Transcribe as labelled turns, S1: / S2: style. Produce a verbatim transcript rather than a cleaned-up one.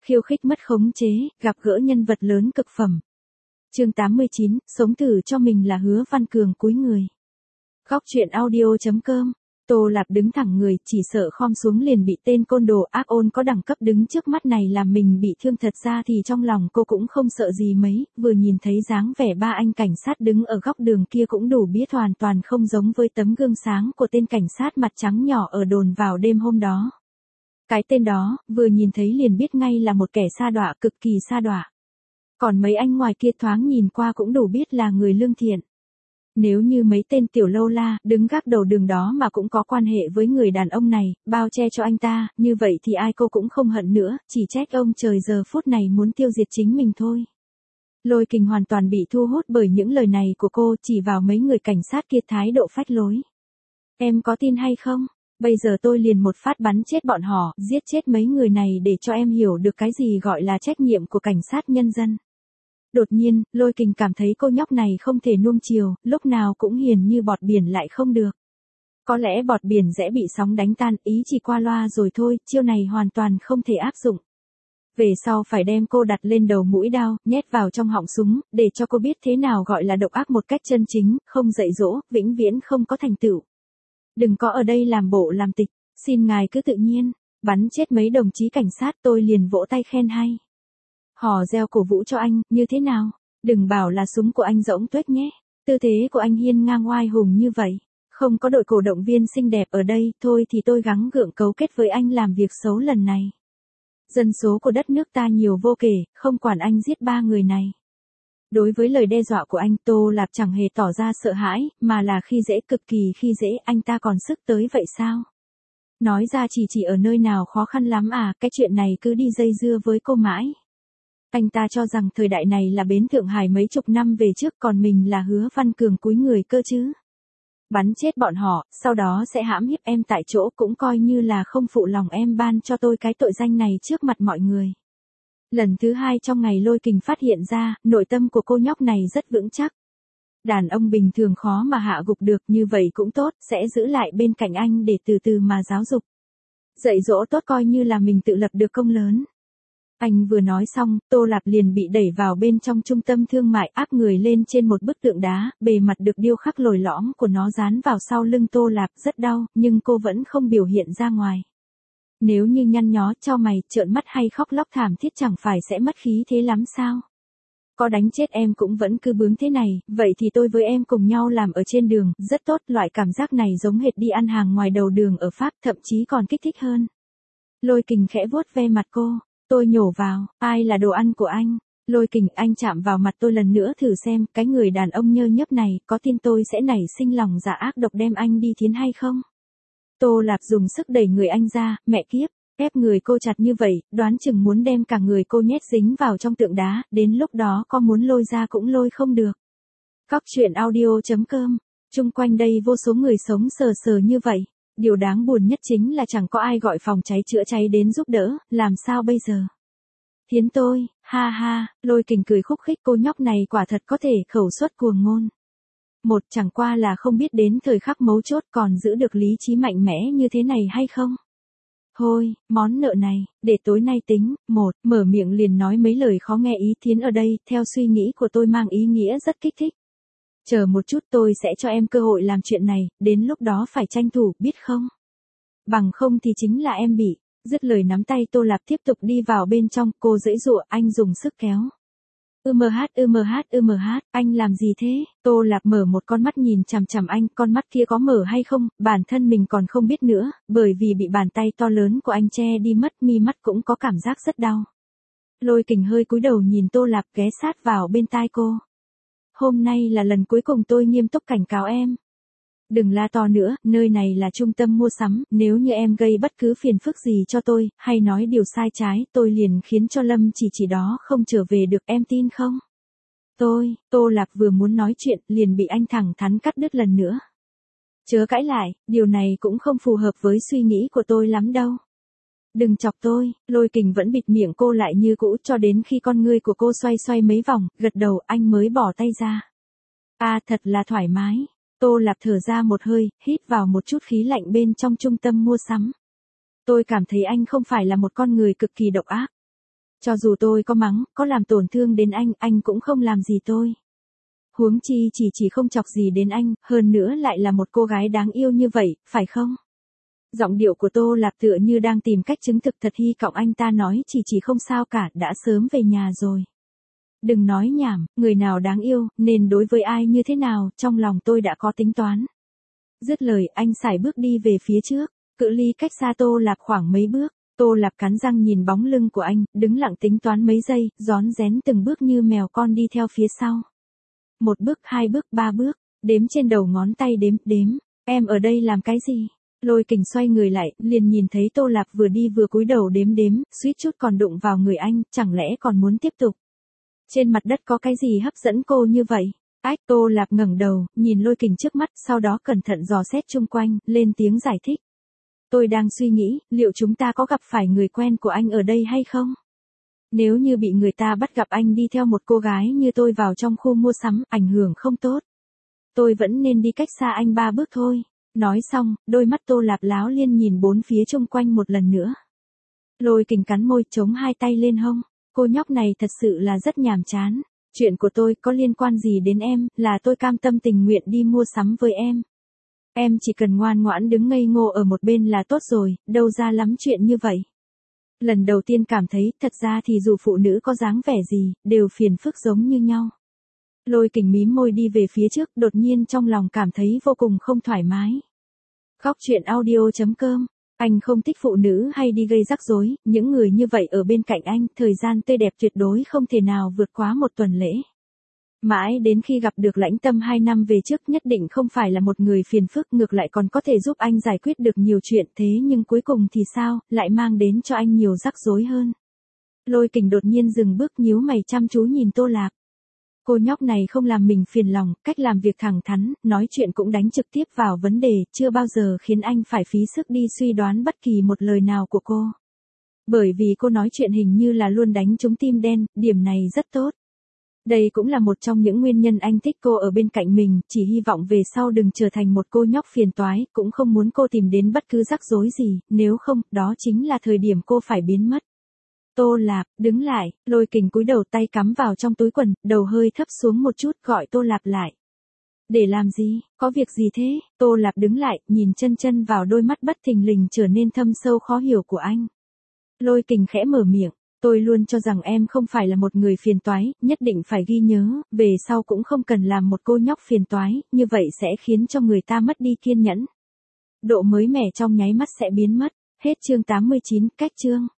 S1: khiêu khích mất khống chế, gặp gỡ nhân vật lớn cực phẩm. Chương tám mươi chín, sống thử cho mình là Hứa Văn Cường cúi người. Góc truyện audio chấm com. Tô Lạp đứng thẳng người, chỉ sợ khom xuống liền bị tên côn đồ ác ôn có đẳng cấp đứng trước mắt này làm mình bị thương. Thật ra thì trong lòng cô cũng không sợ gì mấy, vừa nhìn thấy dáng vẻ ba anh cảnh sát đứng ở góc đường kia cũng đủ biết hoàn toàn không giống với tấm gương sáng của tên cảnh sát mặt trắng nhỏ ở đồn vào đêm hôm đó. Cái tên đó, vừa nhìn thấy liền biết ngay là một kẻ sa đọa, cực kỳ sa đọa. Còn mấy anh ngoài kia thoáng nhìn qua cũng đủ biết là người lương thiện. Nếu như mấy tên tiểu lâu la, đứng gác đầu đường đó mà cũng có quan hệ với người đàn ông này, bao che cho anh ta, như vậy thì ai cô cũng không hận nữa, chỉ trách ông trời giờ phút này muốn tiêu diệt chính mình thôi. Lôi Kình hoàn toàn bị thu hút bởi những lời này của cô, chỉ vào mấy người cảnh sát kia thái độ phách lối. Em có tin hay không? Bây giờ tôi liền một phát bắn chết bọn họ, giết chết mấy người này để cho em hiểu được cái gì gọi là trách nhiệm của cảnh sát nhân dân. Đột nhiên, Lôi Kình cảm thấy cô nhóc này không thể nuông chiều, lúc nào cũng hiền như bọt biển lại không được. Có lẽ bọt biển dễ bị sóng đánh tan, ý chỉ qua loa rồi thôi, chiêu này hoàn toàn không thể áp dụng. Về sau phải đem cô đặt lên đầu mũi đao, nhét vào trong họng súng, để cho cô biết thế nào gọi là độc ác một cách chân chính, không dạy dỗ, vĩnh viễn không có thành tựu. Đừng có ở đây làm bộ làm tịch, xin ngài cứ tự nhiên, bắn chết mấy đồng chí cảnh sát tôi liền vỗ tay khen hay. Hò reo cổ vũ cho anh, như thế nào? Đừng bảo là súng của anh rỗng tuếch nhé. Tư thế của anh hiên ngang oai hùng như vậy. Không có đội cổ động viên xinh đẹp ở đây, thôi thì tôi gắng gượng cấu kết với anh làm việc xấu lần này. Dân số của đất nước ta nhiều vô kể, không quản anh giết ba người này. Đối với lời đe dọa của anh, Tô Lạp chẳng hề tỏ ra sợ hãi, mà là khi dễ, cực kỳ khi dễ. Anh ta còn sức tới vậy sao? Nói ra chỉ chỉ ở nơi nào khó khăn lắm à, cái chuyện này cứ đi dây dưa với cô mãi. Anh ta cho rằng thời đại này là bến Thượng Hải mấy chục năm về trước, còn mình là Hứa Văn Cường cúi người cơ chứ. Bắn chết bọn họ, sau đó sẽ hãm hiếp em tại chỗ, cũng coi như là không phụ lòng em ban cho tôi cái tội danh này trước mặt mọi người. Lần thứ hai trong ngày Lôi Kình phát hiện ra, nội tâm của cô nhóc này rất vững chắc. Đàn ông bình thường khó mà hạ gục được, như vậy cũng tốt, sẽ giữ lại bên cạnh anh để từ từ mà giáo dục. Dạy dỗ tốt coi như là mình tự lập được công lớn. Anh vừa nói xong, Tô Lạp liền bị đẩy vào bên trong trung tâm thương mại, áp người lên trên một bức tượng đá, bề mặt được điêu khắc lồi lõm của nó dán vào sau lưng Tô Lạp, rất đau, nhưng cô vẫn không biểu hiện ra ngoài. Nếu như nhăn nhó, chau mày, trợn mắt hay khóc lóc thảm thiết chẳng phải sẽ mất khí thế lắm sao? Có đánh chết em cũng vẫn cứ bướng thế này, vậy thì tôi với em cùng nhau làm ở trên đường, rất tốt, loại cảm giác này giống hệt đi ăn hàng ngoài đầu đường ở Pháp, thậm chí còn kích thích hơn. Lôi Kình khẽ vuốt ve mặt cô. Tôi nhổ vào, ai là đồ ăn của anh? Lôi Kình, anh chạm vào mặt tôi lần nữa thử xem, cái người đàn ông nhơ nhớp này, có tin tôi sẽ nảy sinh lòng dạ ác độc đem anh đi thiến hay không? Tô Lạp dùng sức đẩy người anh ra, mẹ kiếp, ép người cô chặt như vậy, đoán chừng muốn đem cả người cô nhét dính vào trong tượng đá, đến lúc đó có muốn lôi ra cũng lôi không được. Góc truyện audio chấm com, chung quanh đây vô số người sống sờ sờ như vậy. Điều đáng buồn nhất chính là chẳng có ai gọi phòng cháy chữa cháy đến giúp đỡ, làm sao bây giờ? Thiến tôi, ha ha, Lôi Kình cười khúc khích, cô nhóc này quả thật có thể khẩu suất cuồng ngôn. Một, chẳng qua là không biết đến thời khắc mấu chốt còn giữ được lý trí mạnh mẽ như thế này hay không? Thôi, món nợ này, để tối nay tính. Một, mở miệng liền nói mấy lời khó nghe. Ý Thiến ở đây, theo suy nghĩ của tôi mang ý nghĩa rất kích thích. Chờ một chút, tôi sẽ cho em cơ hội làm chuyện này, đến lúc đó phải tranh thủ, biết không? Bằng không thì chính là em bị. Dứt lời nắm tay Tô Lạp tiếp tục đi vào bên trong, cô giãy giụa, anh dùng sức kéo. Ưm hát ưm hát ưm hát, anh làm gì thế? Tô Lạp mở một con mắt nhìn chằm chằm anh, con mắt kia có mở hay không, bản thân mình còn không biết nữa, bởi vì bị bàn tay to lớn của anh che đi mất, mi mắt cũng có cảm giác rất đau. Lôi Kình hơi cúi đầu nhìn Tô Lạp, ghé sát vào bên tai cô. Hôm nay là lần cuối cùng tôi nghiêm túc cảnh cáo em. Đừng la to nữa, nơi này là trung tâm mua sắm, nếu như em gây bất cứ phiền phức gì cho tôi, hay nói điều sai trái, tôi liền khiến cho Lâm chỉ chỉ đó không trở về được, em tin không? Tôi, Tô Lạp vừa muốn nói chuyện, liền bị anh thẳng thắn cắt đứt lần nữa. Chớ cãi lại, điều này cũng không phù hợp với suy nghĩ của tôi lắm đâu. Đừng chọc tôi, Lôi Kình vẫn bịt miệng cô lại như cũ cho đến khi con ngươi của cô xoay xoay mấy vòng, gật đầu anh mới bỏ tay ra. À thật là thoải mái. Tô Lạp thở ra một hơi, hít vào một chút khí lạnh bên trong trung tâm mua sắm. Tôi cảm thấy anh không phải là một con người cực kỳ độc ác. Cho dù tôi có mắng, có làm tổn thương đến anh, anh cũng không làm gì tôi. Huống chi chỉ chỉ không chọc gì đến anh, hơn nữa lại là một cô gái đáng yêu như vậy, phải không? Giọng điệu của Tô Lạp tựa như đang tìm cách chứng thực thật hy vọng anh ta nói chỉ chỉ không sao cả, đã sớm về nhà rồi. Đừng nói nhảm, người nào đáng yêu, nên đối với ai như thế nào, trong lòng tôi đã có tính toán. Dứt lời, anh sải bước đi về phía trước, cự ly cách xa Tô Lạp khoảng mấy bước. Tô Lạp cắn răng nhìn bóng lưng của anh, đứng lặng tính toán mấy giây, rón rén từng bước như mèo con đi theo phía sau. Một bước, hai bước, ba bước, đếm trên đầu ngón tay đếm, đếm, em ở đây làm cái gì? Lôi Kình xoay người lại, liền nhìn thấy Tô Lạp vừa đi vừa cúi đầu đếm đếm, suýt chút còn đụng vào người anh, chẳng lẽ còn muốn tiếp tục? Trên mặt đất có cái gì hấp dẫn cô như vậy? Ách, Tô Lạp ngẩng đầu, nhìn Lôi Kình trước mắt, sau đó cẩn thận dò xét chung quanh, lên tiếng giải thích. Tôi đang suy nghĩ, liệu chúng ta có gặp phải người quen của anh ở đây hay không? Nếu như bị người ta bắt gặp anh đi theo một cô gái như tôi vào trong khu mua sắm, ảnh hưởng không tốt. Tôi vẫn nên đi cách xa anh ba bước thôi. Nói xong, đôi mắt Tô Lạp láo liên nhìn bốn phía chung quanh một lần nữa. Lôi Kình cắn môi, chống hai tay lên hông. Cô nhóc này thật sự là rất nhàm chán. Chuyện của tôi có liên quan gì đến em, là tôi cam tâm tình nguyện đi mua sắm với em. Em chỉ cần ngoan ngoãn đứng ngây ngô ở một bên là tốt rồi, đâu ra lắm chuyện như vậy. Lần đầu tiên cảm thấy, thật ra thì dù phụ nữ có dáng vẻ gì, đều phiền phức giống như nhau. Lôi Kình mím môi đi về phía trước, đột nhiên trong lòng cảm thấy vô cùng không thoải mái. Góc truyện audio chấm com. Anh không thích phụ nữ hay đi gây rắc rối, những người như vậy ở bên cạnh anh, thời gian tươi đẹp tuyệt đối không thể nào vượt quá một tuần lễ. Mãi đến khi gặp được Lãnh Tâm hai năm về trước, nhất định không phải là một người phiền phức, ngược lại còn có thể giúp anh giải quyết được nhiều chuyện, thế nhưng cuối cùng thì sao, lại mang đến cho anh nhiều rắc rối hơn. Lôi Kình đột nhiên dừng bước, nhíu mày chăm chú nhìn Tô Lạp. Cô nhóc này không làm mình phiền lòng, cách làm việc thẳng thắn, nói chuyện cũng đánh trực tiếp vào vấn đề, chưa bao giờ khiến anh phải phí sức đi suy đoán bất kỳ một lời nào của cô. Bởi vì cô nói chuyện hình như là luôn đánh trúng tim đen, điểm này rất tốt. Đây cũng là một trong những nguyên nhân anh thích cô ở bên cạnh mình, chỉ hy vọng về sau đừng trở thành một cô nhóc phiền toái, cũng không muốn cô tìm đến bất cứ rắc rối gì, nếu không, đó chính là thời điểm cô phải biến mất. Tô Lạp, đứng lại, Lôi Kình cúi đầu, tay cắm vào trong túi quần, đầu hơi thấp xuống một chút, gọi Tô Lạp lại. Để làm gì, có việc gì thế? Tô Lạp đứng lại, nhìn chân chân vào đôi mắt bất thình lình trở nên thâm sâu khó hiểu của anh. Lôi Kình khẽ mở miệng, tôi luôn cho rằng em không phải là một người phiền toái, nhất định phải ghi nhớ, về sau cũng không cần làm một cô nhóc phiền toái, như vậy sẽ khiến cho người ta mất đi kiên nhẫn. Độ mới mẻ trong nháy mắt sẽ biến mất. Hết chương tám mươi chín, cách chương.